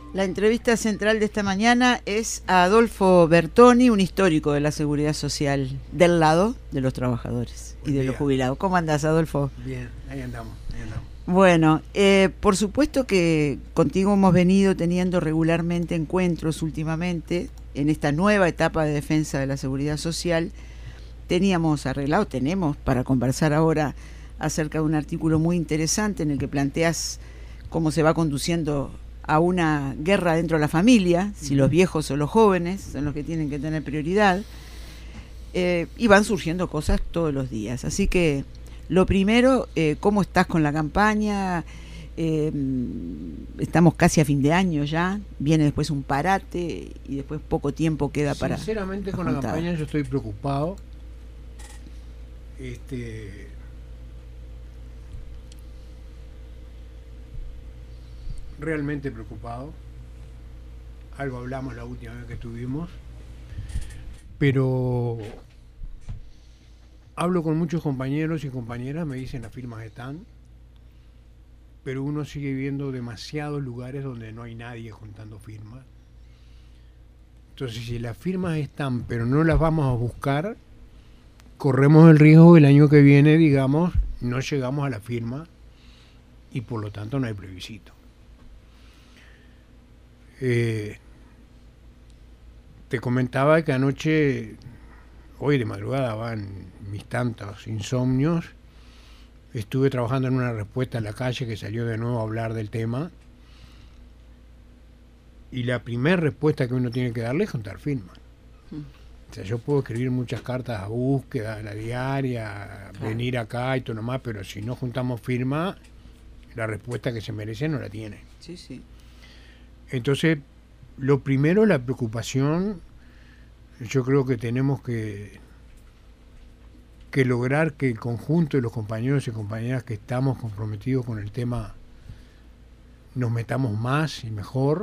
La entrevista central de esta mañana es a Adolfo Bertoni, un histórico de la seguridad social, del lado de los trabajadores y de los jubilados. ¿Cómo andás, Adolfo? Bien, ahí andamos, ahí andamos. Bueno, por supuesto que contigo hemos venido teniendo regularmente encuentros últimamente en esta nueva etapa de defensa de la seguridad social. Tenemos tenemos para conversar ahora acerca de un artículo muy interesante en el que planteas cómo se va conduciendo a una guerra dentro de la familia, si los viejos o los jóvenes son los que tienen que tener prioridad, y van surgiendo cosas todos los días. Así que lo primero, ¿cómo estás con la campaña? Estamos casi a fin de año ya, viene después un parate y después poco tiempo queda para... Sinceramente con la campaña yo estoy preocupado. Realmente preocupado. Algo hablamos la última vez que estuvimos, pero hablo con muchos compañeros y compañeras, me dicen las firmas están, pero uno sigue viendo demasiados lugares donde no hay nadie juntando firmas. Entonces, si las firmas están, pero no las vamos a buscar, corremos el riesgo el año que viene, digamos, no llegamos a la firma y por lo tanto no hay plebiscito. Te comentaba que anoche, hoy de madrugada van mis tantos insomnios, estuve trabajando en una respuesta en la calle que salió de nuevo a hablar del tema, y la primera respuesta que uno tiene que darle es juntar firmas. O sea, yo puedo escribir muchas cartas a búsqueda, a la diaria, venir acá y todo nomás, pero si no juntamos firma, la respuesta que se merece no la tiene. Sí, sí. Entonces, lo primero, la preocupación, yo creo que tenemos que lograr que el conjunto de los compañeros y compañeras que estamos comprometidos con el tema nos metamos más y mejor.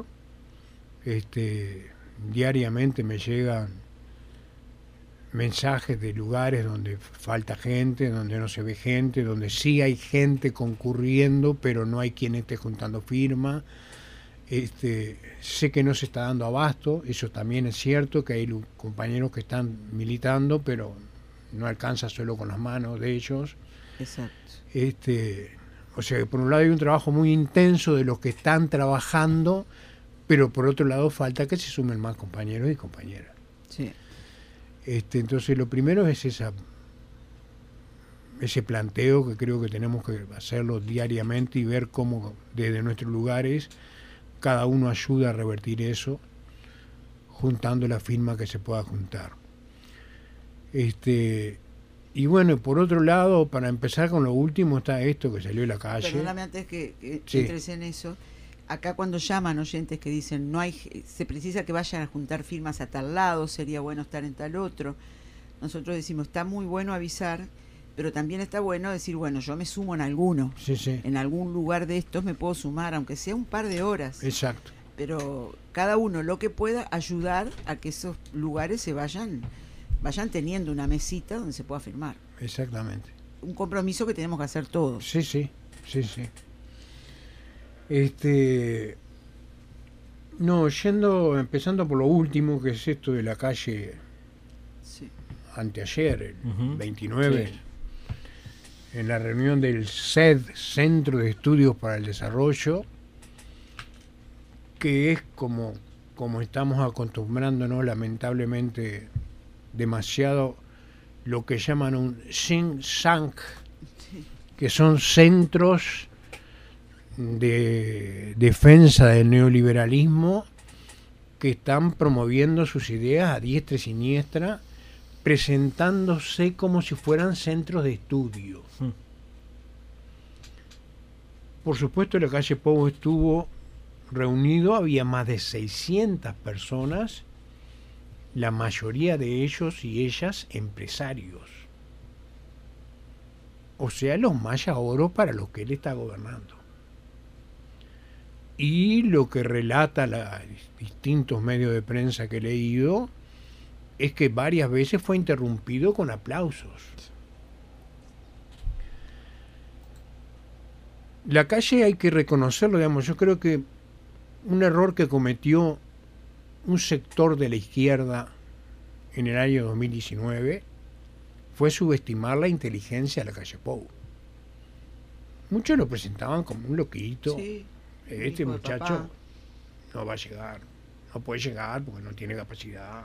Diariamente me llegan mensajes de lugares donde falta gente, donde no se ve gente, donde sí hay gente concurriendo, pero no hay quien esté juntando firmas. Sé que no se está dando abasto, eso también es cierto, que hay compañeros que están militando, pero no alcanza solo con las manos de ellos. Exacto. O sea que por un lado hay un trabajo muy intenso de los que están trabajando, pero por otro lado falta que se sumen más compañeros y compañeras. Sí. Entonces lo primero es ese planteo que creo que tenemos que hacerlo diariamente y ver cómo desde nuestros lugares cada uno ayuda a revertir eso, juntando la firma que se pueda juntar. Y bueno, por otro lado, para empezar con lo último, está esto que salió de la calle. Perdóname antes que sí. entres en eso. Acá cuando llaman oyentes que dicen se precisa que vayan a juntar firmas a tal lado, sería bueno estar en tal otro. Nosotros decimos, está muy bueno avisar, pero también está bueno decir, bueno, yo me sumo en alguno. Sí, sí. En algún lugar de estos me puedo sumar, aunque sea un par de horas. Exacto. Pero cada uno lo que pueda ayudar a que esos lugares se vayan teniendo una mesita donde se pueda firmar. Exactamente. Un compromiso que tenemos que hacer todos. Sí, sí, sí, sí. No, empezando por lo último, que es esto de la calle, sí. Anteayer, el 29, sí. En la reunión del CED, Centro de Estudios para el Desarrollo, que es como estamos acostumbrándonos lamentablemente demasiado, lo que llaman un think tank, que son centros de defensa del neoliberalismo que están promoviendo sus ideas a diestra y siniestra, presentándose como si fueran centros de estudio. Por supuesto, la calle Pou estuvo reunido, había más de 600 personas, la mayoría de ellos y ellas empresarios. O sea, los maya oro para los que él está gobernando. Y lo que relata los distintos medios de prensa que he leído es que varias veces fue interrumpido con aplausos. La calle hay que reconocerlo, digamos, yo creo que un error que cometió un sector de la izquierda en el año 2019 fue subestimar la inteligencia de la calle Pou. Muchos lo presentaban como un loquito. Sí, Este hijo de muchacho papá. no va a llegar, no puede llegar porque no tiene capacidad.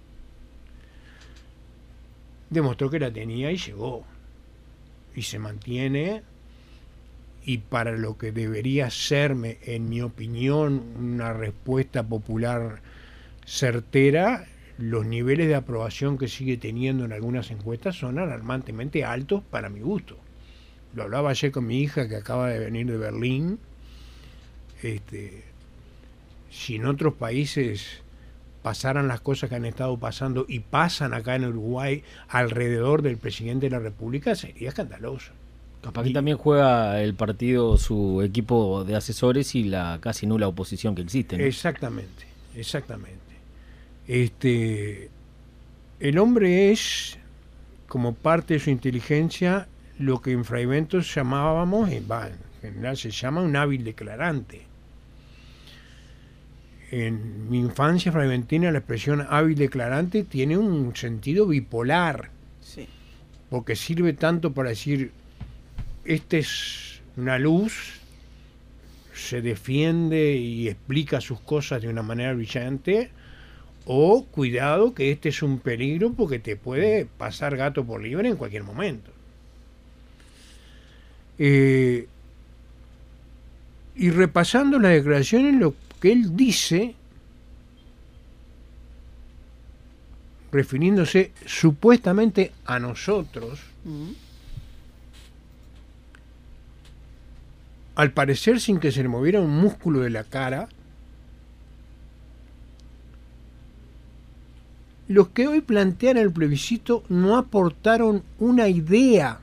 Demostró que la tenía y llegó. Y se mantiene. Y para lo que debería serme, en mi opinión, una respuesta popular certera, los niveles de aprobación que sigue teniendo en algunas encuestas son alarmantemente altos para mi gusto. Lo hablaba ayer con mi hija que acaba de venir de Berlín. Si en otros países pasaran las cosas que han estado pasando y pasan acá en Uruguay alrededor del presidente de la República, sería escandaloso. Capaz que también juega el partido, su equipo de asesores y la casi nula oposición que existe, ¿no? Exactamente, exactamente. El hombre es, como parte de su inteligencia, lo que en Fray Bentos llamábamos, en general se llama un hábil declarante. En mi infancia fragmentina la expresión hábil declarante tiene un sentido bipolar, Sí. porque sirve tanto para decir, esta es una luz, se defiende y explica sus cosas de una manera brillante, o cuidado que este es un peligro porque te puede pasar gato por liebre en cualquier momento. Y repasando las declaraciones, lo que él dice, refiriéndose supuestamente a nosotros, al parecer sin que se le moviera un músculo de la cara, los que hoy plantean el plebiscito no aportaron una idea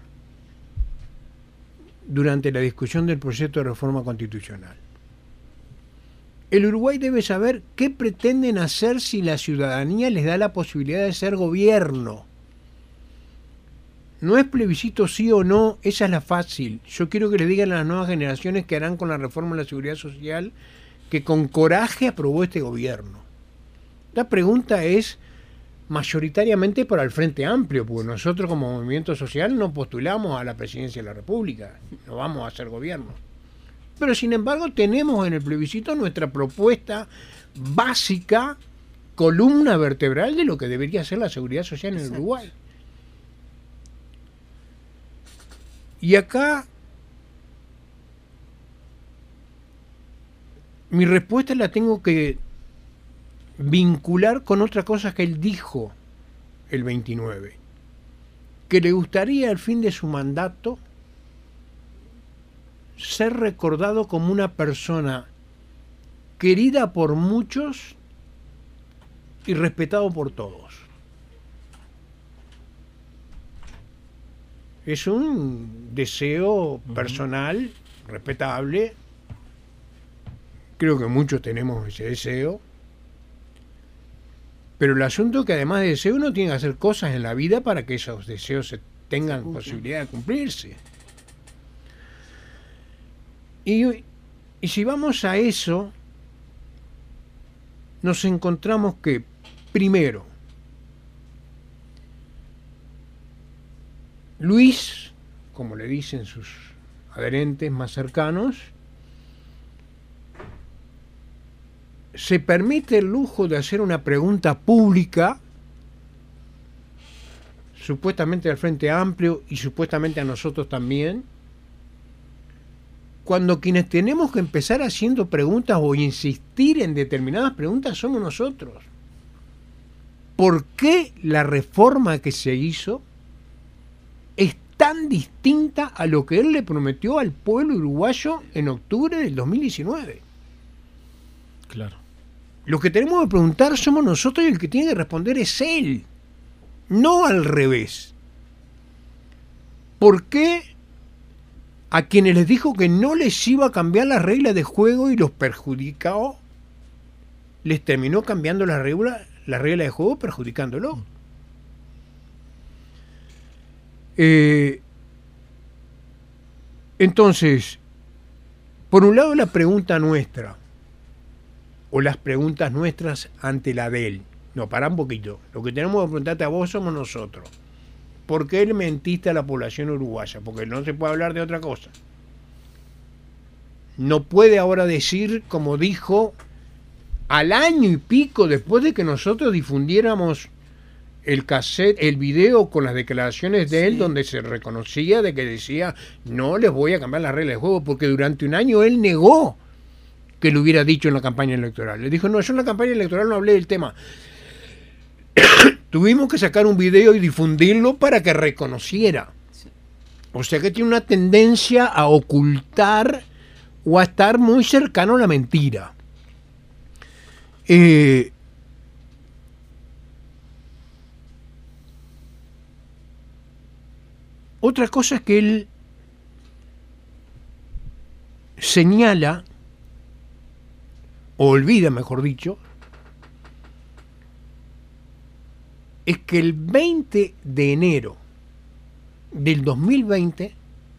durante la discusión del proyecto de reforma constitucional. El Uruguay debe saber qué pretenden hacer si la ciudadanía les da la posibilidad de ser gobierno. No es plebiscito sí o no, esa es la fácil. Yo quiero que le digan a las nuevas generaciones que harán con la reforma de la seguridad social que con coraje aprobó este gobierno. La pregunta es mayoritariamente para el Frente Amplio, porque nosotros como movimiento social no postulamos a la presidencia de la República, no vamos a hacer gobierno. Pero sin embargo tenemos en el plebiscito nuestra propuesta básica, columna vertebral de lo que debería ser la seguridad social en el Uruguay. Y acá mi respuesta la tengo que vincular con otra cosa que él dijo el 29, que le gustaría al fin de su mandato ser recordado como una persona querida por muchos y respetado por todos. Es un deseo personal, respetable. Creo que muchos tenemos ese deseo. Pero el asunto es que además de deseo uno tiene que hacer cosas en la vida para que esos deseos tengan posibilidad de cumplirse. Y si vamos a eso, nos encontramos que, primero, Luis, como le dicen sus adherentes más cercanos, se permite el lujo de hacer una pregunta pública, supuestamente al Frente Amplio y supuestamente a nosotros también, cuando quienes tenemos que empezar haciendo preguntas o insistir en determinadas preguntas somos nosotros. ¿Por qué la reforma que se hizo es tan distinta a lo que él le prometió al pueblo uruguayo en octubre del 2019? Claro. Lo que tenemos que preguntar somos nosotros y el que tiene que responder es él, no al revés. ¿Por qué a quienes les dijo que no les iba a cambiar las reglas de juego y los perjudicó, les terminó cambiando la regla de juego perjudicándolo? Entonces, por un lado la pregunta nuestra, o las preguntas nuestras ante la de él. No, pará un poquito. Lo que tenemos que preguntarte a vos somos nosotros. ¿Por qué le mentiste a la población uruguaya? Porque no se puede hablar de otra cosa. No puede ahora decir, como dijo, al año y pico después de que nosotros difundiéramos el cassette, el video con las declaraciones de él, donde se reconocía de que decía, no les voy a cambiar las reglas de juego, porque durante un año él negó que lo hubiera dicho en la campaña electoral. Le dijo, no, yo en la campaña electoral no hablé del tema. Tuvimos que sacar un video y difundirlo para que reconociera. O sea que tiene una tendencia a ocultar o a estar muy cercano a la mentira. Otra cosa es que él señala, o olvida, mejor dicho, es que el 20 de enero del 2020,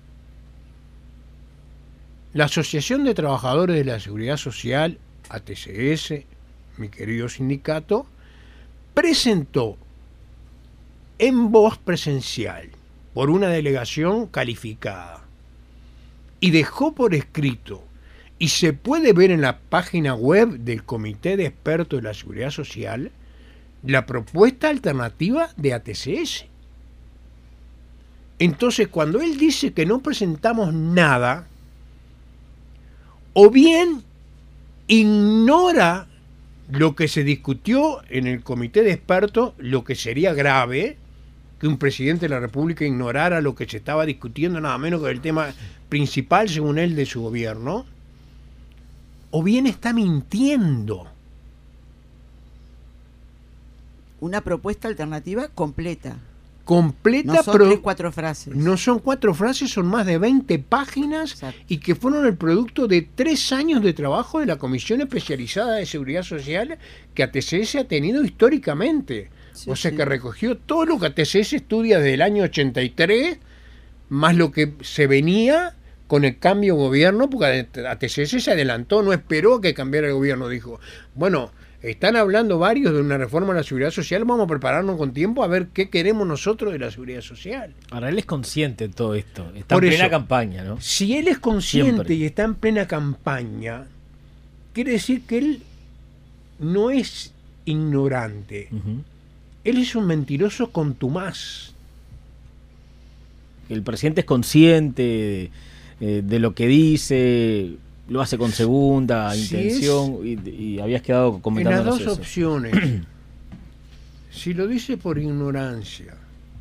la Asociación de Trabajadores de la Seguridad Social, ATCS, mi querido sindicato, presentó en voz presencial por una delegación calificada y dejó por escrito, y se puede ver en la página web del Comité de Expertos de la Seguridad Social, la propuesta alternativa de ATCS. Entonces, cuando él dice que no presentamos nada, o bien ignora lo que se discutió en el Comité de Expertos, lo que sería grave, que un presidente de la República ignorara lo que se estaba discutiendo, nada menos que el tema principal, según él, de su gobierno, o bien está mintiendo. Una propuesta alternativa completa. Completa, no son pero 4 frases. No son 4 frases, son más de 20 páginas. Exacto. Y que fueron el producto de 3 años de trabajo de la Comisión Especializada de Seguridad Social que ATCS ha tenido históricamente. Sí, o sea, que recogió todo lo que ATCS estudia desde el año 83, más lo que se venía con el cambio de gobierno, porque ATCS se adelantó, no esperó a que cambiara el gobierno, dijo, bueno, están hablando varios de una reforma de la seguridad social, vamos a prepararnos con tiempo a ver qué queremos nosotros de la seguridad social. Ahora, él es consciente de todo esto, está en plena campaña, ¿no? Si él es consciente Siempre. Y está en plena campaña, quiere decir que él no es ignorante. Él es un mentiroso contumaz. El presidente es consciente de lo que dice, lo hace con segunda intención, y habías quedado comentando en las dos opciones. Si lo dice por ignorancia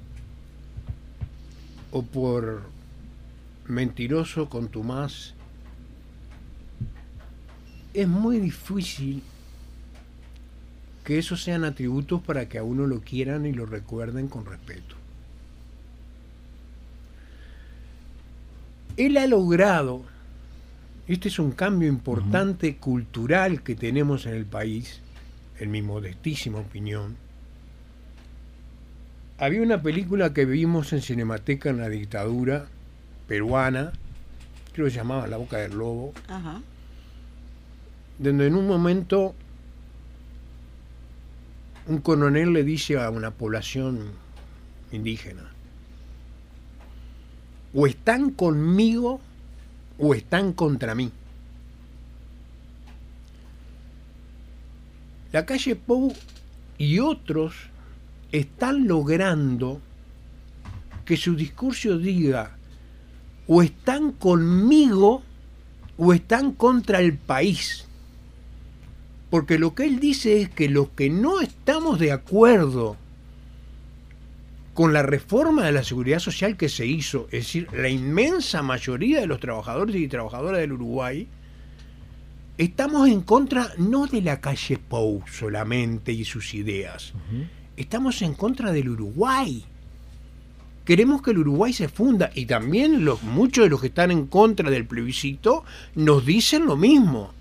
o por mentiroso contumaz, es muy difícil que esos sean atributos para que a uno lo quieran y lo recuerden con respeto. Él ha logrado, este es un cambio importante cultural que tenemos en el país, en mi modestísima opinión. Había una película que vimos en Cinemateca en la dictadura peruana, creo que se llamaba La Boca del Lobo, donde en un momento un coronel le dice a una población indígena, o están conmigo o están contra mí. La calle Pou y otros están logrando que su discurso diga, o están conmigo o están contra el país. Porque lo que él dice es que los que no estamos de acuerdo con la reforma de la seguridad social que se hizo, es decir, la inmensa mayoría de los trabajadores y trabajadoras del Uruguay, estamos en contra no de la calle Pou solamente y sus ideas, estamos en contra del Uruguay. Queremos que el Uruguay se funda, y también muchos de los que están en contra del plebiscito nos dicen lo mismo.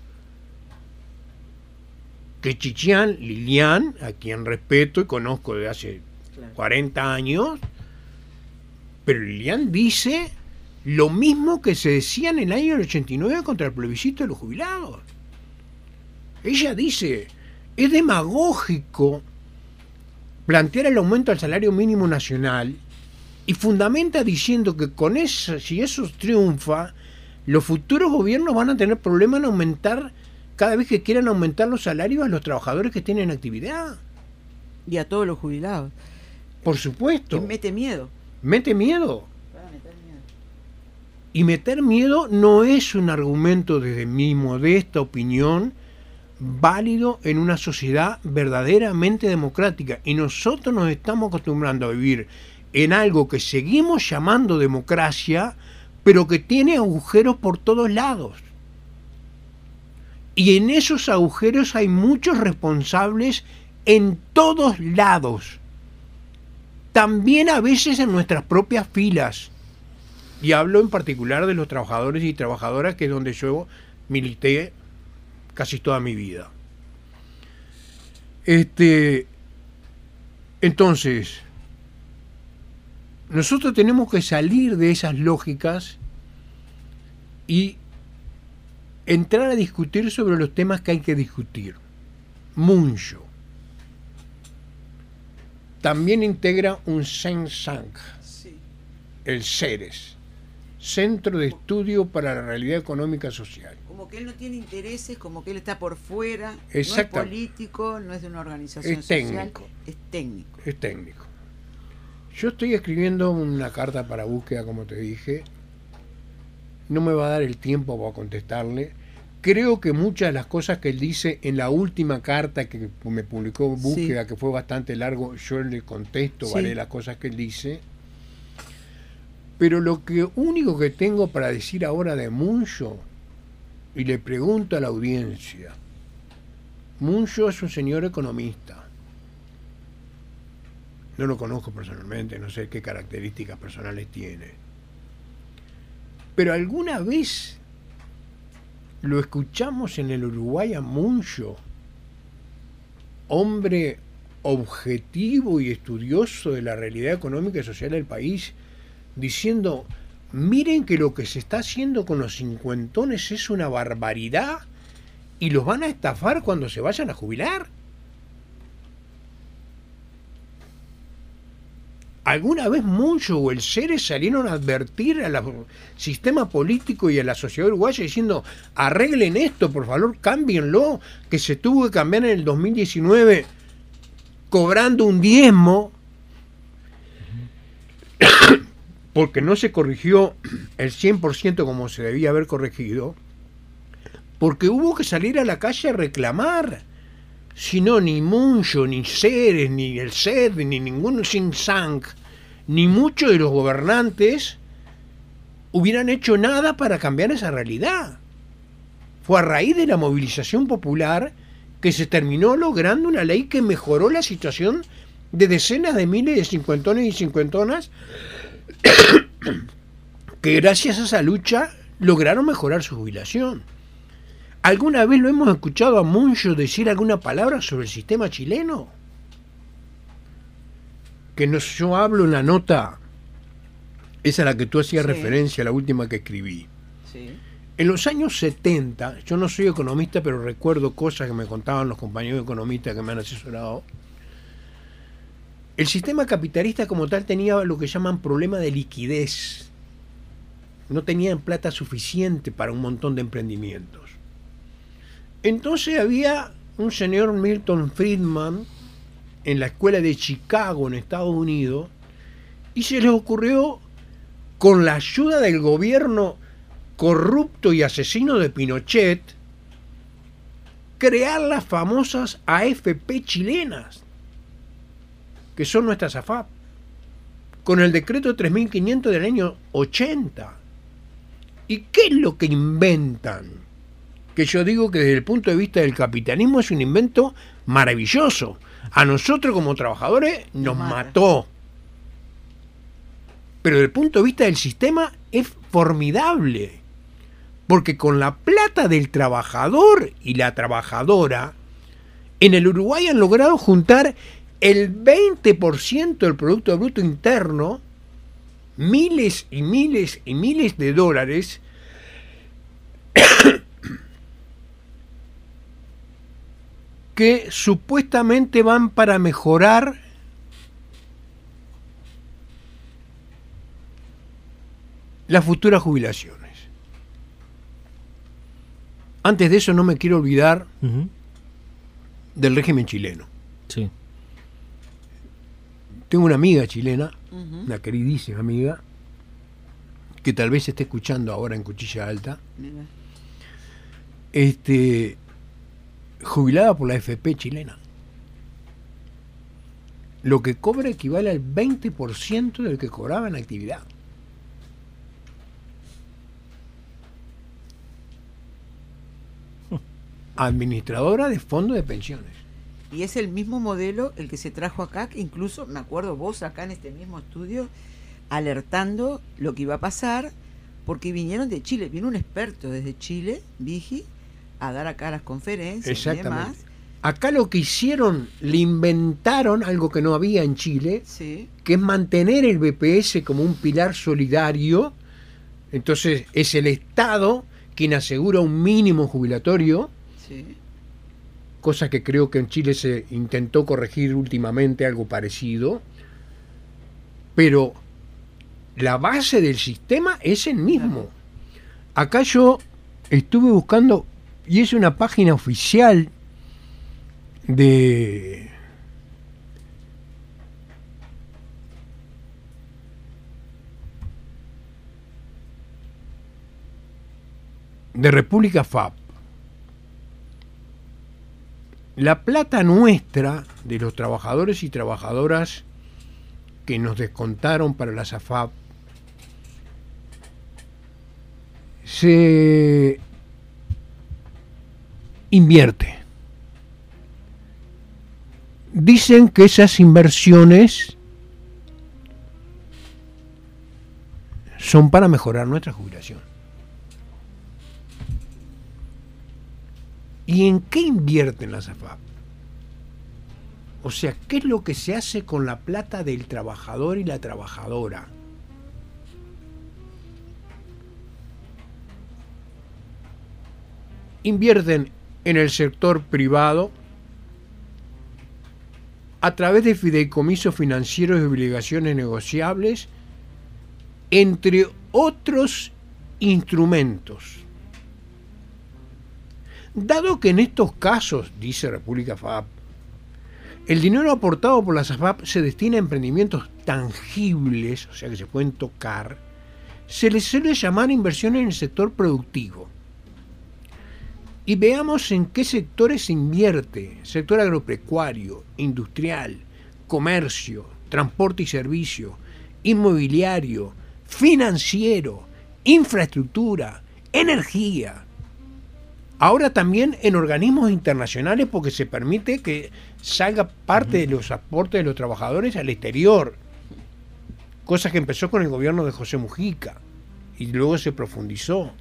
Que Chichián, Lilian, a quien respeto y conozco desde hace 40 años, pero Lilian dice lo mismo que se decía en el año 89 contra el plebiscito de los jubilados. Ella dice, es demagógico plantear el aumento al salario mínimo nacional y fundamenta diciendo que con eso, si eso triunfa, los futuros gobiernos van a tener problemas en aumentar, cada vez que quieran aumentar los salarios a los trabajadores que tienen actividad. Y a todos los jubilados. Por supuesto. Que mete miedo. Mete miedo. Para meter miedo. Y meter miedo no es un argumento, desde mi modesta opinión, válido en una sociedad verdaderamente democrática. Y nosotros nos estamos acostumbrando a vivir en algo que seguimos llamando democracia, pero que tiene agujeros por todos lados. Y en esos agujeros hay muchos responsables en todos lados. También a veces en nuestras propias filas. Y hablo en particular de los trabajadores y trabajadoras, que es donde yo milité casi toda mi vida. Entonces, nosotros tenemos que salir de esas lógicas y entrar a discutir sobre los temas que hay que discutir. Muncho también integra un think tank, Sí. el CERES, Centro de Estudio para la Realidad Económica Social. Como que él no tiene intereses, como que él está por fuera, no es Exacto. político, no es de una organización Es social, técnico. es técnico. Es técnico. Yo estoy escribiendo una carta para búsqueda, como te dije. No me va a dar el tiempo para contestarle. Creo que muchas de las cosas que él dice en la última carta que me publicó Búsqueda, que fue bastante largo, yo le contesto, Sí. ¿vale? Las cosas que él dice. Pero lo único que tengo para decir ahora de Muncho, y le pregunto a la audiencia, Muncho es un señor economista. No lo conozco personalmente, no sé qué características personales tiene. Pero alguna vez lo escuchamos en el Uruguay a Muncho, hombre objetivo y estudioso de la realidad económica y social del país, diciendo, miren que lo que se está haciendo con los cincuentones es una barbaridad y los van a estafar cuando se vayan a jubilar. ¿Alguna vez Muncho o el CERES salieron a advertir al sistema político y a la sociedad uruguaya diciendo, arreglen esto, por favor, cámbienlo, que se tuvo que cambiar en el 2019 cobrando un diezmo porque no se corrigió el 100% como se debía haber corregido, porque hubo que salir a la calle a reclamar? Si no, ni Muncho, ni CERES, ni el CED, ni ningún think tank, ni muchos de los gobernantes hubieran hecho nada para cambiar esa realidad. Fue a raíz de la movilización popular que se terminó logrando una ley que mejoró la situación de decenas de miles de cincuentones y cincuentonas que gracias a esa lucha lograron mejorar su jubilación. ¿Alguna vez lo hemos escuchado a Muncho decir alguna palabra sobre el sistema chileno? Que no, yo hablo en la nota, esa a la que tú hacías referencia, la última que escribí. Sí. En los años 70, yo no soy economista, pero recuerdo cosas que me contaban los compañeros economistas que me han asesorado. El sistema capitalista como tal tenía lo que llaman problema de liquidez. No tenían plata suficiente para un montón de emprendimientos. Entonces había un señor Milton Friedman en la escuela de Chicago, en Estados Unidos, y se les ocurrió, con la ayuda del gobierno corrupto y asesino de Pinochet, crear las famosas AFP chilenas, que son nuestras AFAP, con el decreto 3500 del año 80. ¿Y qué es lo que inventan? Que yo digo que desde el punto de vista del capitalismo es un invento maravilloso. A nosotros como trabajadores nos mató. Pero desde el punto de vista del sistema es formidable. Porque con la plata del trabajador y la trabajadora, en el Uruguay han logrado juntar el 20% del Producto Bruto Interno, miles y miles y miles de dólares, que supuestamente van para mejorar las futuras jubilaciones. Antes de eso no me quiero olvidar del régimen chileno. Sí. Tengo una amiga chilena, una queridísima amiga, que tal vez esté escuchando ahora en Cuchilla Alta, jubilada por la AFP chilena. Lo que cobra equivale al 20% del que cobraba en actividad. Administradora de fondos de pensiones. Y es el mismo modelo el que se trajo acá, que incluso me acuerdo vos acá en este mismo estudio alertando lo que iba a pasar, porque vinieron de Chile, vino un experto desde Chile, Vigi, a dar acá las conferencias y demás. Acá lo que hicieron, le inventaron algo que no había en Chile, sí, que es mantener el BPS como un pilar solidario. Entonces es el Estado quien asegura un mínimo jubilatorio, sí, cosa que creo que en Chile se intentó corregir últimamente, algo parecido, pero la base del sistema es el mismo. Acá yo estuve buscando, y es una página oficial de República FAP. La plata nuestra de los trabajadores y trabajadoras que nos descontaron para las AFAP se invierte. Dicen que esas inversiones son para mejorar nuestra jubilación. ¿Y en qué invierten las AFAP? O sea, ¿qué es lo que se hace con la plata del trabajador y la trabajadora? Invierten en el sector privado a través de fideicomisos financieros y obligaciones negociables, entre otros instrumentos. Dado que en estos casos, dice República FAP, el dinero aportado por las AFAP se destina a emprendimientos tangibles, o sea que se pueden tocar, se les suele llamar inversiones en el sector productivo. Y veamos en qué sectores se invierte: sector agropecuario, industrial, comercio, transporte y servicio, inmobiliario, financiero, infraestructura, energía. Ahora también en organismos internacionales, porque se permite que salga parte de los aportes de los trabajadores al exterior, cosa que empezó con el gobierno de José Mujica y luego se profundizó.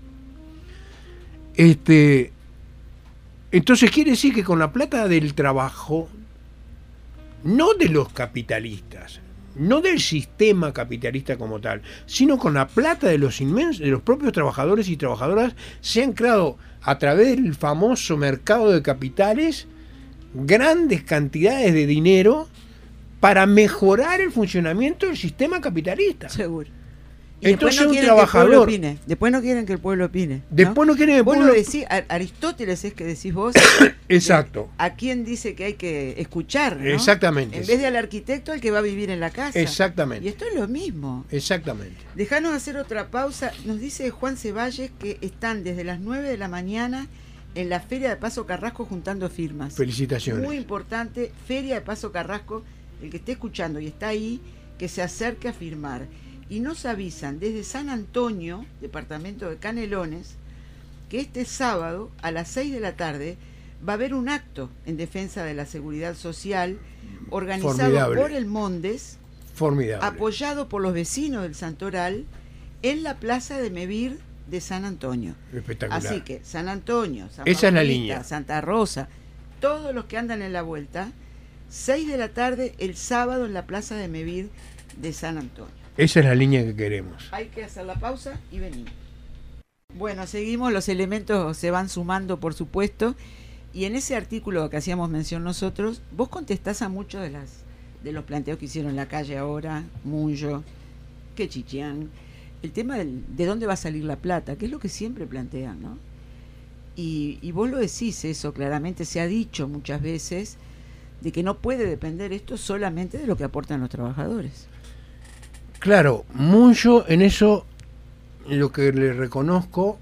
Entonces quiere decir que con la plata del trabajo, no de los capitalistas, no del sistema capitalista como tal, sino con la plata de los propios trabajadores y trabajadoras, se han creado a través del famoso mercado de capitales grandes cantidades de dinero para mejorar el funcionamiento del sistema capitalista. Seguro. Y entonces no un trabajador. Después no quieren que el pueblo opine. Después no quieren que el vos pueblo. Lo decís, Aristóteles es que decís vos. Exacto. ¿A quién dice que hay que escuchar? ¿No? Exactamente. En vez de al arquitecto, al que va a vivir en la casa. Exactamente. Y esto es lo mismo. Exactamente. Dejanos hacer otra pausa. Nos dice Juan Ceballes que están desde las 9 de la mañana en la Feria de Paso Carrasco juntando firmas. Felicitaciones. Muy importante, Feria de Paso Carrasco. El que esté escuchando y está ahí, que se acerque a firmar. Y nos avisan desde San Antonio, departamento de Canelones, que este sábado a las 6 de la tarde va a haber un acto en defensa de la seguridad social organizado Formidable. por el Mondes, Formidable. apoyado por los vecinos del Santoral, en la plaza de Mevir de San Antonio. Espectacular. Así que San Antonio, San Esa es la Paulista, línea. Santa Rosa, todos los que andan en la vuelta, 6 de la tarde el sábado en la plaza de Mevir de San Antonio. Esa es la línea que queremos. Hay que hacer la pausa y venimos. Bueno, seguimos, los elementos se van sumando, por supuesto. Y en ese artículo que hacíamos mención nosotros, vos contestás a muchos de los planteos que hicieron en la calle ahora, Muyo, que Chichián, el tema de dónde va a salir la plata, que es lo que siempre plantean, ¿no? Y vos lo decís eso claramente, se ha dicho muchas veces, de que no puede depender esto solamente de lo que aportan los trabajadores. Claro, mucho en eso lo que le reconozco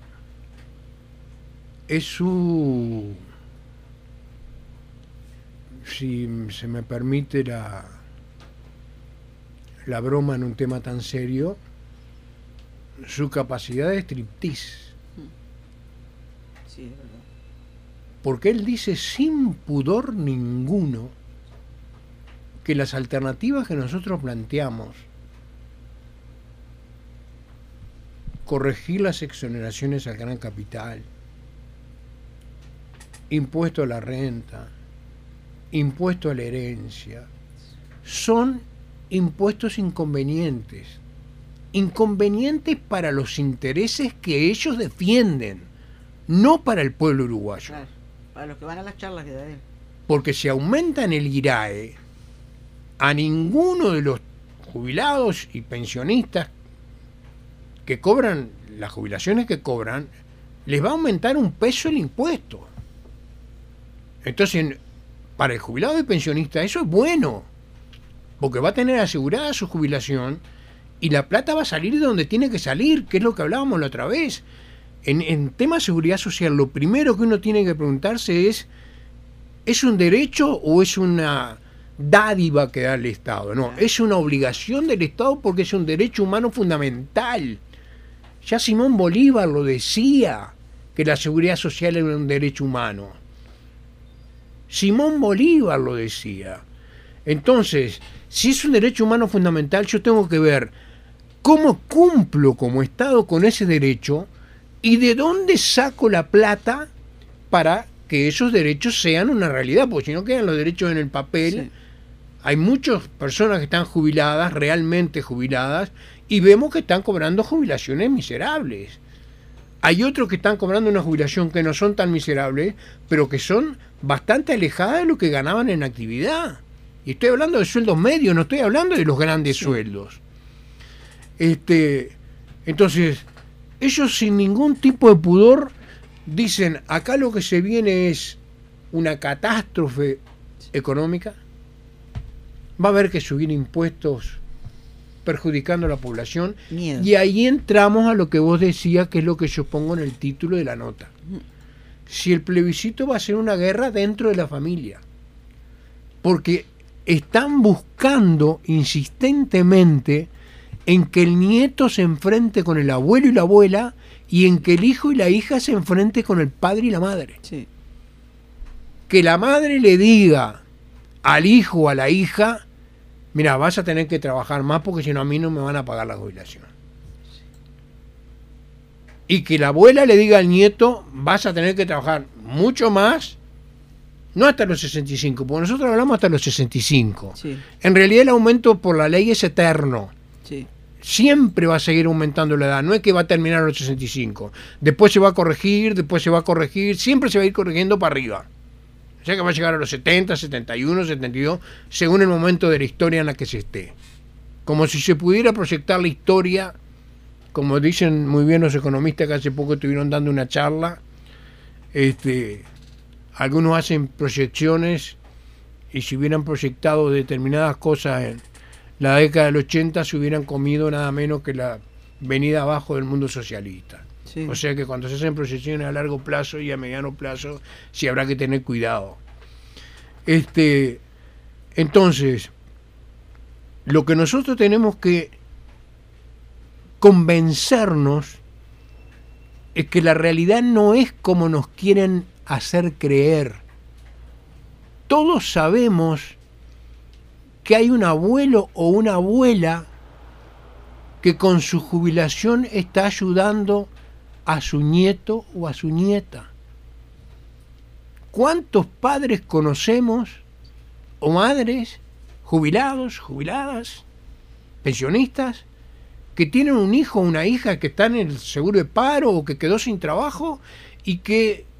es su, si se me permite la broma en un tema tan serio, su capacidad de striptease. Sí, es verdad. Porque él dice sin pudor ninguno que las alternativas que nosotros planteamos, corregir las exoneraciones al gran capital, impuesto a la renta, impuesto a la herencia, son impuestos inconvenientes para los intereses que ellos defienden, no para el pueblo uruguayo. Claro, para los que van a las charlas que da él. Porque si aumentan el IRAE, a ninguno de los jubilados y pensionistas que cobran las jubilaciones que cobran, les va a aumentar un peso el impuesto. Entonces, para el jubilado y pensionista eso es bueno, porque va a tener asegurada su jubilación y la plata va a salir de donde tiene que salir, que es lo que hablábamos la otra vez. En tema de seguridad social, lo primero que uno tiene que preguntarse ¿es un derecho o es una dádiva que da el Estado? No, es una obligación del Estado porque es un derecho humano fundamental. Ya Simón Bolívar lo decía, que la seguridad social era un derecho humano. Simón Bolívar lo decía. Entonces, si es un derecho humano fundamental, yo tengo que ver cómo cumplo como Estado con ese derecho y de dónde saco la plata para que esos derechos sean una realidad, porque si no quedan los derechos en el papel. Sí. Hay muchas personas que están jubiladas, realmente jubiladas, y vemos que están cobrando jubilaciones miserables. Hay otros que están cobrando una jubilación que no son tan miserables, pero que son bastante alejadas de lo que ganaban en actividad. Y estoy hablando de sueldos medios, no estoy hablando de los grandes sueldos. Entonces, ellos sin ningún tipo de pudor dicen, acá lo que se viene es una catástrofe económica, va a haber que subir impuestos perjudicando a la población. Miedo. Y ahí entramos a lo que vos decías, que es lo que yo pongo en el título de la nota. Si el plebiscito va a ser una guerra dentro de la familia, porque están buscando insistentemente en que el nieto se enfrente con el abuelo y la abuela y en que el hijo y la hija se enfrenten con el padre y la madre. Sí. Que la madre le diga al hijo o a la hija, mira, vas a tener que trabajar más porque si no a mí no me van a pagar la jubilación. Y que la abuela le diga al nieto, vas a tener que trabajar mucho más, no hasta los 65, porque nosotros hablamos hasta los 65. Sí. En realidad el aumento por la ley es eterno. Sí. Siempre va a seguir aumentando la edad, no es que va a terminar a los 65. Después se va a corregir, siempre se va a ir corrigiendo para arriba. O sea que va a llegar a los 70, 71, 72, según el momento de la historia en la que se esté. Como si se pudiera proyectar la historia, como dicen muy bien los economistas que hace poco estuvieron dando una charla, algunos hacen proyecciones y si hubieran proyectado determinadas cosas en la década del 80 se hubieran comido nada menos que la venida abajo del mundo socialista. Sí. O sea que cuando se hacen proyecciones a largo plazo y a mediano plazo, sí habrá que tener cuidado. Entonces, lo que nosotros tenemos que convencernos es que la realidad no es como nos quieren hacer creer. Todos sabemos que hay un abuelo o una abuela que con su jubilación está ayudando a su nieto o a su nieta. ¿Cuántos padres conocemos o madres, jubilados, jubiladas, pensionistas, que tienen un hijo o una hija que está en el seguro de paro o que quedó sin trabajo y que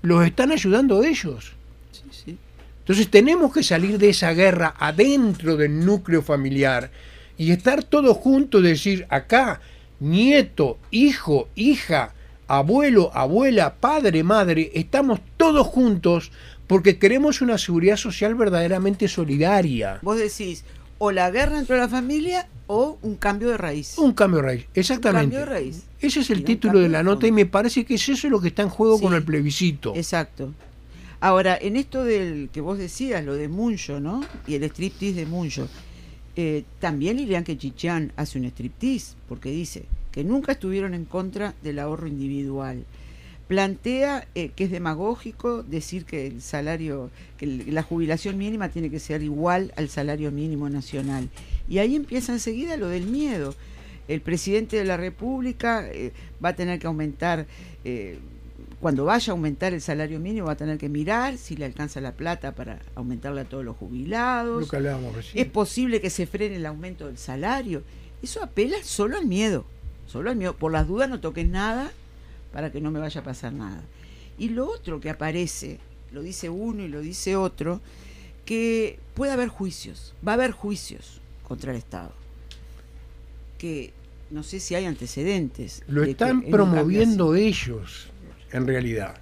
los están ayudando ellos. Sí, sí. Entonces tenemos que salir de esa guerra adentro del núcleo familiar y estar todos juntos, decir, acá, nieto, hijo, hija, abuelo, abuela, padre, madre, estamos todos juntos porque queremos una seguridad social verdaderamente solidaria. Vos decís, o la guerra dentro de la familia o un cambio de raíz. Un cambio de raíz, exactamente. Un cambio de raíz. Ese es el Mira, título de la nota y me parece que es eso lo que está en juego con el plebiscito. Exacto. Ahora, en esto del que vos decías, lo de Muncho, ¿no? Y el striptease de Muncho, también Lilian Quechichán hace un striptease, porque dice que nunca estuvieron en contra del ahorro individual. Plantea que es demagógico decir que el salario, que la jubilación mínima tiene que ser igual al salario mínimo nacional. Y ahí empieza enseguida lo del miedo. El presidente de la República va a tener que aumentar, cuando vaya a aumentar el salario mínimo, va a tener que mirar si le alcanza la plata para aumentarle a todos los jubilados. Lo que hablábamos recién. Es posible que se frene el aumento del salario. Eso apela solo al miedo. Solo al miedo. Por las dudas no toques nada para que no me vaya a pasar nada. Y lo otro que aparece, lo dice uno y lo dice otro, que puede haber juicios, va a haber juicios contra el Estado. Que no sé si hay antecedentes. Lo están promoviendo ellos, en realidad.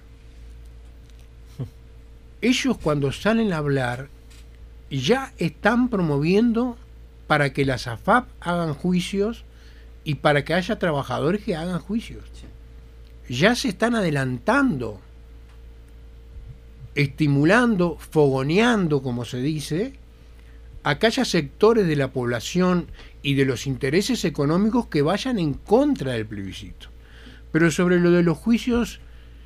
Ellos cuando salen a hablar ya están promoviendo para que las AFAP hagan juicios y para que haya trabajadores que hagan juicios. Ya se están adelantando, estimulando, fogoneando, como se dice, a que haya sectores de la población y de los intereses económicos que vayan en contra del plebiscito. Pero sobre lo de los juicios,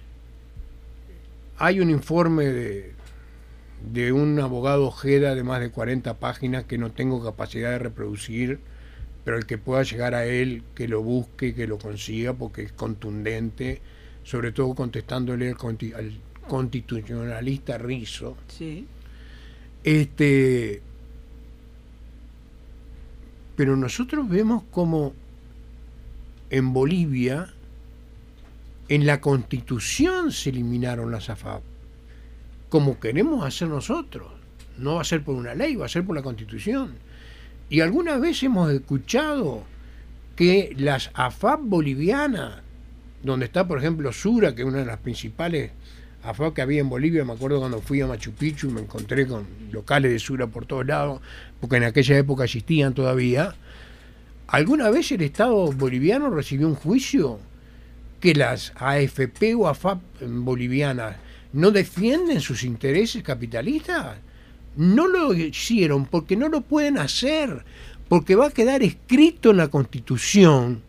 hay un informe de un abogado Ojeda de más de 40 páginas que no tengo capacidad de reproducir, pero el que pueda llegar a él, que lo busque, que lo consiga, porque es contundente, sobre todo contestándole al constitucionalista Rizzo. Sí. Pero nosotros vemos como en Bolivia, en la Constitución se eliminaron las AFAP, como queremos hacer nosotros. No va a ser por una ley, va a ser por la Constitución. Y alguna vez hemos escuchado que las AFAP bolivianas, donde está por ejemplo Sura, que es una de las principales AFAP que había en Bolivia, me acuerdo cuando fui a Machu Picchu y me encontré con locales de Sura por todos lados, porque en aquella época existían todavía. ¿Alguna vez el Estado boliviano recibió un juicio que las AFP o AFAP bolivianas no defienden sus intereses capitalistas? No lo hicieron porque no lo pueden hacer, porque va a quedar escrito en la Constitución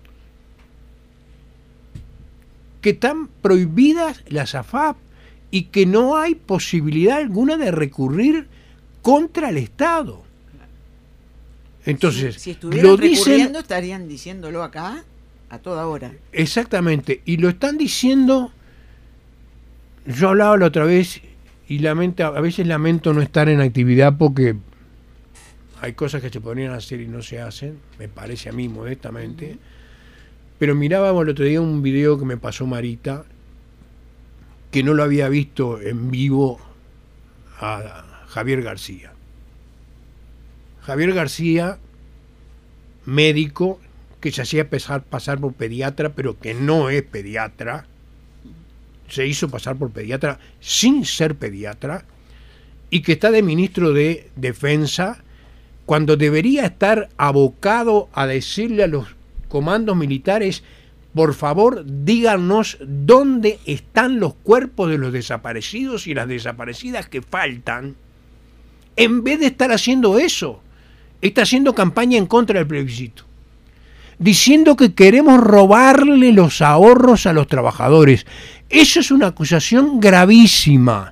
que están prohibidas las AFAP y que no hay posibilidad alguna de recurrir contra el Estado. Entonces, si estuvieran lo dicen, recurriendo, estarían diciéndolo acá a toda hora. Exactamente, y lo están diciendo. Yo hablaba la otra vez y a veces lamento no estar en actividad porque hay cosas que se podrían hacer y no se hacen, me parece a mí modestamente. Pero mirábamos el otro día un video que me pasó Marita, que no lo había visto en vivo, a Javier García. Javier García, médico, que se hacía pasar por pediatra, pero que no es pediatra, se hizo pasar por pediatra sin ser pediatra, y que está de ministro de Defensa, cuando debería estar abocado a decirle a los comandos militares: por favor, díganos dónde están los cuerpos de los desaparecidos y las desaparecidas que faltan. En vez de estar haciendo eso, está haciendo campaña en contra del plebiscito, diciendo que queremos robarle los ahorros a los trabajadores. Eso es una acusación gravísima.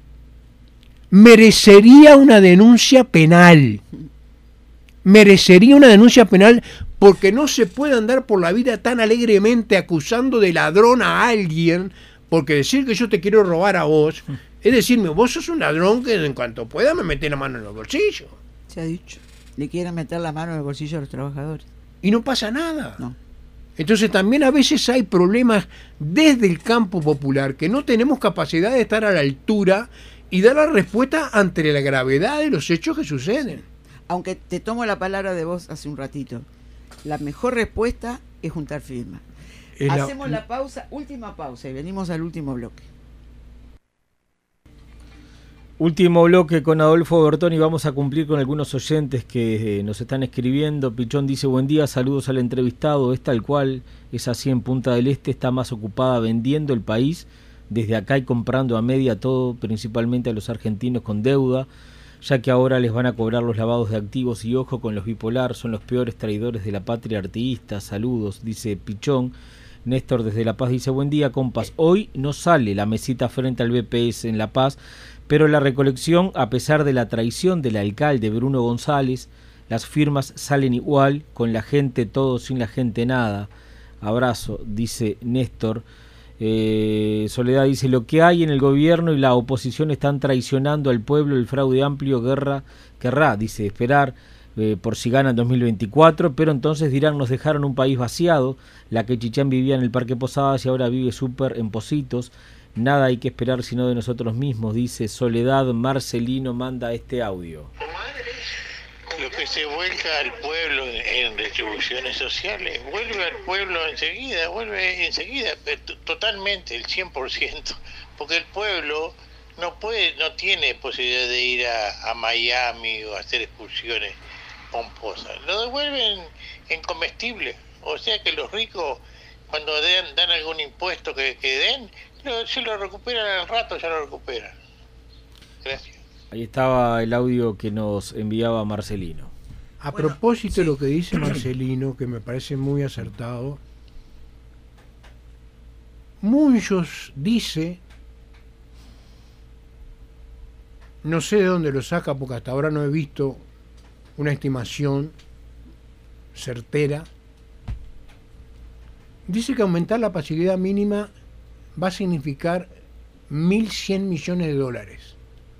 Merecería una denuncia penal. Merecería una denuncia penal, porque no se puede andar por la vida tan alegremente acusando de ladrón a alguien, porque decir que yo te quiero robar a vos es decirme: vos sos un ladrón que en cuanto pueda me mete la mano en los bolsillos. Se ha dicho. Le quieren meter la mano en el bolsillo a los trabajadores. Y no pasa nada. No. Entonces también a veces hay problemas desde el campo popular que no tenemos capacidad de estar a la altura y dar la respuesta ante la gravedad de los hechos que suceden. Aunque te tomo la palabra de vos hace un ratito, la mejor respuesta es juntar firmas. Hacemos la pausa, última pausa, y venimos al último bloque. Último bloque con Adolfo Bertoni. Vamos a cumplir con algunos oyentes que nos están escribiendo. Pichón dice: buen día, saludos al entrevistado. Es tal cual, es así en Punta del Este, está más ocupada vendiendo el país desde acá y comprando a media todo, principalmente a los argentinos con deuda, ya que ahora les van a cobrar los lavados de activos. Y ojo con los bipolar, son los peores traidores de la patria artiguista. Saludos, dice Pichón. Néstor desde La Paz dice: buen día, compas. Hoy no sale la mesita frente al BPS en La Paz, pero la recolección, a pesar de la traición del alcalde Bruno González, las firmas salen igual, con la gente todo, sin la gente nada. Abrazo, dice Néstor. Soledad dice: lo que hay en el gobierno y la oposición están traicionando al pueblo, el fraude amplio, querrá, dice, esperar por si gana en 2024, pero entonces dirán: nos dejaron un país vaciado, la que Chichán vivía en el Parque Posadas y ahora vive súper en Positos. Nada hay que esperar sino de nosotros mismos, dice Soledad. Marcelino manda este audio. Lo que se vuelca al pueblo en retribuciones sociales, vuelve al pueblo enseguida, totalmente, el 100%, porque el pueblo no tiene posibilidad de ir a Miami o hacer excursiones pomposas, lo devuelven en comestible, o sea que los ricos, cuando dan algún impuesto que den, si lo recuperan al rato, ya lo recuperan. Gracias. Ahí estaba el audio que nos enviaba Marcelino. A propósito de lo que dice Marcelino, que me parece muy acertado, Muñoz dice, no sé de dónde lo saca porque hasta ahora no he visto una estimación certera, dice que aumentar la pasividad mínima va a significar 1.100 millones de dólares.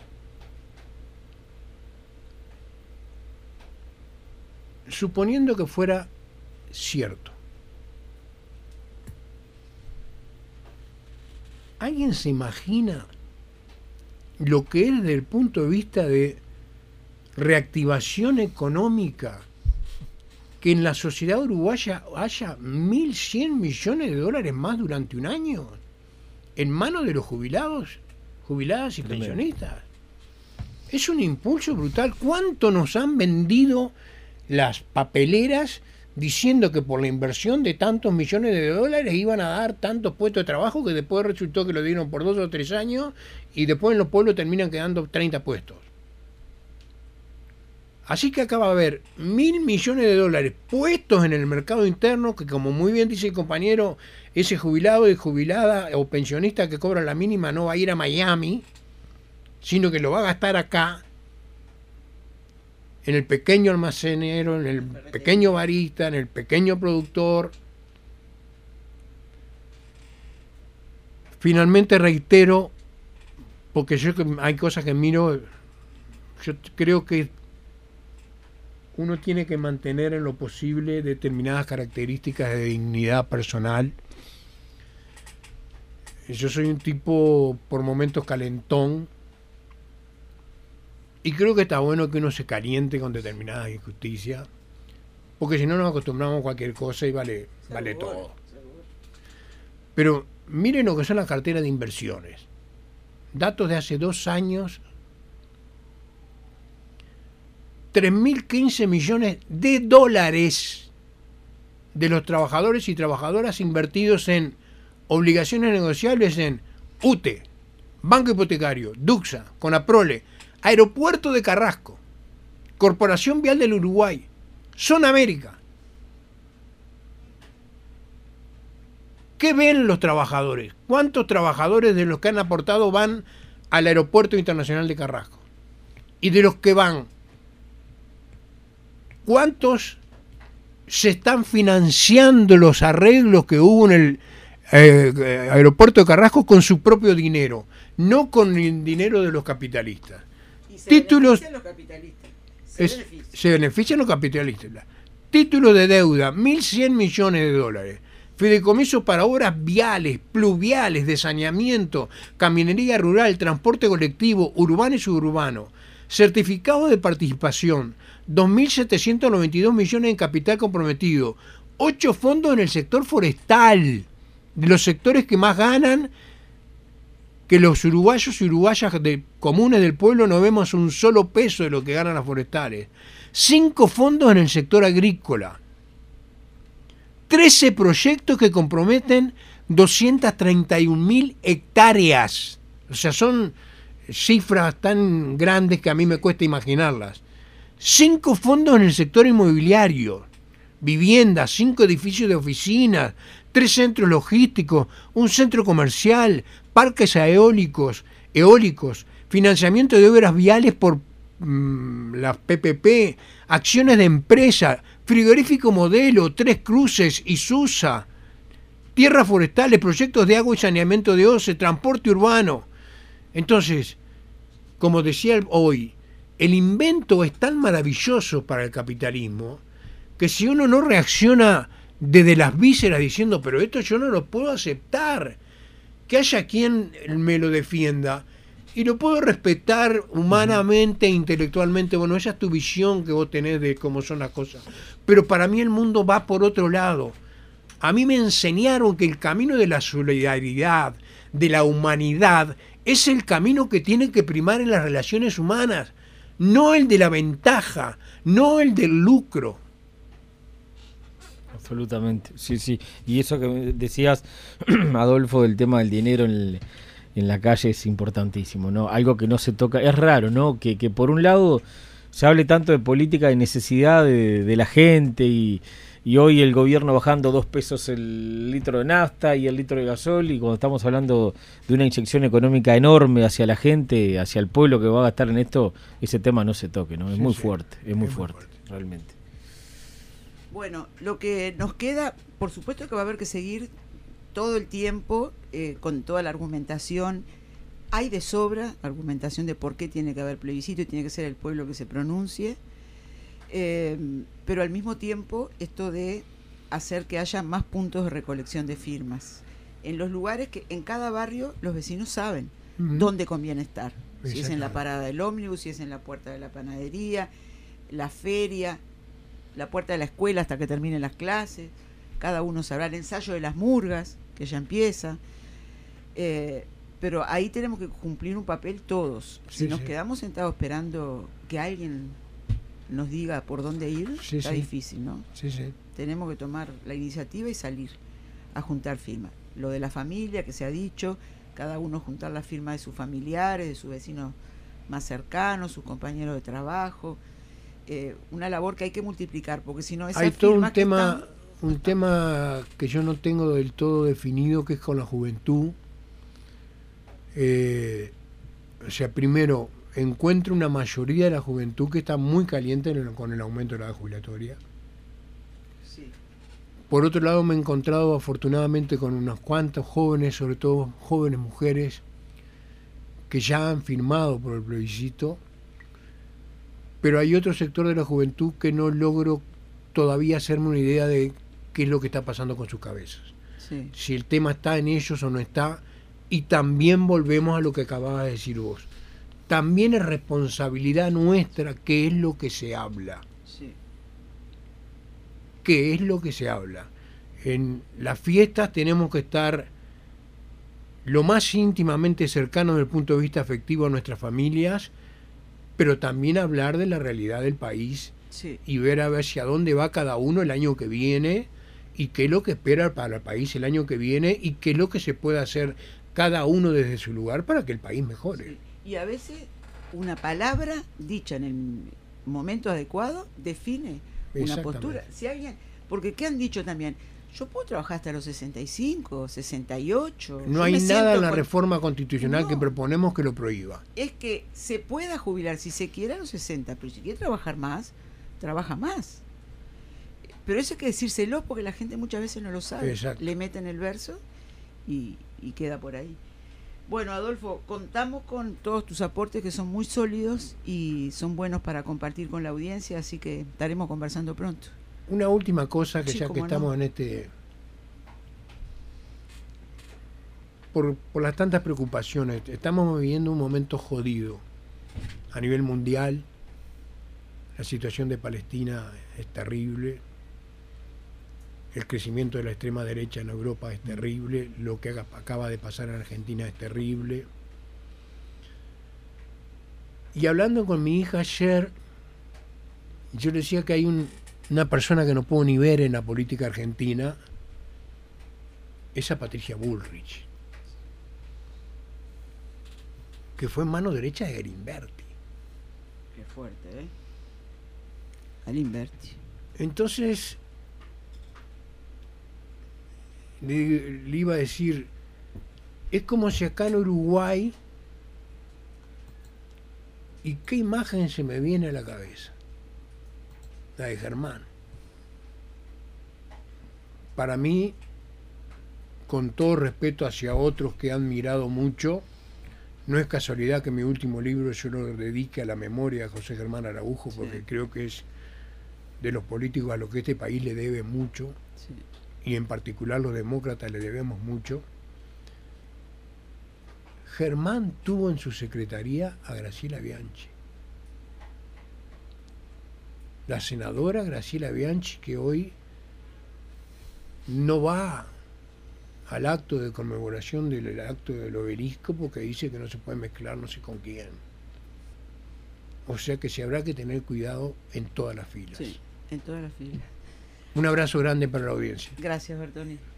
Suponiendo que fuera cierto, ¿alguien se imagina lo que es desde el punto de vista de reactivación económica que en la sociedad uruguaya haya 1.100 millones de dólares más durante un año en manos de los jubilados, jubiladas y pensionistas? Es un impulso brutal. ¿Cuánto nos han vendido las papeleras diciendo que por la inversión de tantos millones de dólares iban a dar tantos puestos de trabajo, que después resultó que lo dieron por 2 o 3 años y después en los pueblos terminan quedando 30 puestos? Así que acá va a haber 1.000 millones de dólares puestos en el mercado interno, que como muy bien dice el compañero, ese jubilado y jubilada o pensionista que cobra la mínima no va a ir a Miami, sino que lo va a gastar acá, en el pequeño almacenero, en el pequeño barista, en el pequeño productor. Finalmente reitero, porque yo hay cosas que miro, yo creo que uno tiene que mantener en lo posible determinadas características de dignidad personal. Yo soy un tipo por momentos calentón, y creo que está bueno que uno se caliente con determinadas injusticias, porque si no nos acostumbramos a cualquier cosa y vale todo. Pero miren lo que son las carteras de inversiones. Datos de hace 2 años, 3.015 millones de dólares de los trabajadores y trabajadoras invertidos en obligaciones negociables en UTE, Banco Hipotecario, Duxa, Conaprole, Aeropuerto de Carrasco, Corporación Vial del Uruguay, Zona América. ¿Qué ven los trabajadores? ¿Cuántos trabajadores de los que han aportado van al Aeropuerto Internacional de Carrasco? Y de los que van, ¿cuántos se están financiando los arreglos que hubo en el Aeropuerto de Carrasco con su propio dinero, no con el dinero de los capitalistas? Y se Títulos, benefician los capitalistas. se benefician los capitalistas. Título de deuda, 1.100 millones de dólares. Fideicomisos para obras viales, pluviales, de saneamiento, caminería rural, transporte colectivo, urbano y suburbano. Certificado de participación, 2.792 millones en capital comprometido. 8 fondos en el sector forestal, de los sectores que más ganan, que los uruguayos y uruguayas comunes del pueblo no vemos un solo peso de lo que ganan las forestales. 5 fondos en el sector agrícola. 13 proyectos que comprometen 231.000 hectáreas. O sea, son cifras tan grandes que a mí me cuesta imaginarlas. 5 fondos en el sector inmobiliario, viviendas, 5 edificios de oficinas, 3 centros logísticos, un centro comercial, parques eólicos, financiamiento de obras viales por las PPP, acciones de empresa, frigorífico modelo, 3 cruces y SUSA, tierras forestales, proyectos de agua y saneamiento de OCE, transporte urbano. Entonces, como decía hoy, el invento es tan maravilloso para el capitalismo que si uno no reacciona desde las vísceras diciendo, pero esto yo no lo puedo aceptar, que haya quien me lo defienda, y lo puedo respetar humanamente, intelectualmente, bueno, esa es tu visión que vos tenés de cómo son las cosas, pero para mí el mundo va por otro lado. A mí me enseñaron que el camino de la solidaridad, de la humanidad, es el camino que tiene que primar en las relaciones humanas, no el de la ventaja, no el del lucro. Absolutamente, sí, sí. Y eso que decías, Adolfo, del tema del dinero en la calle es importantísimo, ¿no? Algo que no se toca, es raro, ¿no? Que por un lado se hable tanto de política de necesidad de la gente y hoy el gobierno bajando 2 pesos el litro de nafta y el litro de gasol, y cuando estamos hablando de una inyección económica enorme hacia la gente, hacia el pueblo que va a gastar en esto, ese tema no se toque, ¿no? Es muy fuerte, es muy fuerte, realmente. Bueno, lo que nos queda, por supuesto que va a haber que seguir todo el tiempo con toda la argumentación. Hay de sobra argumentación de por qué tiene que haber plebiscito y tiene que ser el pueblo que se pronuncie, pero al mismo tiempo esto de hacer que haya más puntos de recolección de firmas en los lugares que en cada barrio los vecinos saben dónde conviene estar, si es en la parada del ómnibus, si es en la puerta de la panadería, la feria, la puerta de la escuela hasta que terminen las clases. Cada uno sabrá el ensayo de las murgas, que ya empieza. Pero ahí tenemos que cumplir un papel todos. Si nos quedamos sentados esperando que alguien nos diga por dónde ir, está difícil, ¿no? Tenemos que tomar la iniciativa y salir a juntar firmas. Lo de la familia, que se ha dicho, cada uno juntar la firma de sus familiares, de sus vecinos más cercanos, sus compañeros de trabajo. Una labor que hay que multiplicar, porque si no hay todo un tema que yo no tengo del todo definido, que es con la juventud. O sea, primero encuentro una mayoría de la juventud que está muy caliente con el aumento de la edad jubilatoria. Por otro lado, me he encontrado afortunadamente con unos cuantos jóvenes, sobre todo jóvenes mujeres, que ya han firmado por el plebiscito. Pero hay otro sector de la juventud que no logro todavía hacerme una idea de qué es lo que está pasando con sus cabezas. Si el tema está en ellos o no está. Y también volvemos a lo que acababas de decir vos. También es responsabilidad nuestra qué es lo que se habla. ¿Qué es lo que se habla? En las fiestas tenemos que estar lo más íntimamente cercanos desde el punto de vista afectivo a nuestras familias, pero también hablar de la realidad del país y ver a ver hacia dónde va cada uno el año que viene y qué es lo que espera para el país el año que viene y qué es lo que se puede hacer cada uno desde su lugar para que el país mejore. Y a veces una palabra dicha en el momento adecuado define una postura. Si alguien, porque ¿qué han dicho también? Yo puedo trabajar hasta los 65, 68. No hay nada en la reforma constitucional que proponemos que lo prohíba. Es que se pueda jubilar si se quiere a los 60, pero si quiere trabajar más, trabaja más. Pero eso hay que decírselo porque la gente muchas veces no lo sabe. Exacto. Le meten el verso y queda por ahí. Bueno, Adolfo, contamos con todos tus aportes que son muy sólidos y son buenos para compartir con la audiencia, así que estaremos conversando pronto. Una última cosa que Sí, ya que cómo estamos no. en este... Por las tantas preocupaciones, estamos viviendo un momento jodido a nivel mundial. La situación de Palestina es terrible. El crecimiento de la extrema derecha en Europa es terrible. Lo que acaba de pasar en Argentina es terrible. Y hablando con mi hija ayer, yo le decía que hay una persona que no puedo ni ver en la política argentina, esa Patricia Bullrich, que fue mano derecha de Galimberti. Qué fuerte, ¿eh? Galimberti. Entonces, le iba a decir, es como si acá en Uruguay, ¿y qué imagen se me viene a la cabeza? La de Germán. Para mí, con todo respeto hacia otros que han mirado mucho, no es casualidad que mi último libro yo lo dedique a la memoria de José Germán Araujo, porque Sí. creo que es de los políticos a los que este país le debe mucho, Sí. y en particular los demócratas le debemos mucho. Germán tuvo en su secretaría a Graciela Bianchi, la senadora Graciela Bianchi, que hoy no va al acto de conmemoración del acto del obelisco porque dice que no se puede mezclar no sé con quién. O sea que se habrá que tener cuidado en todas las filas. Sí, en todas las filas. Un abrazo grande para la audiencia. Gracias, Bertoni.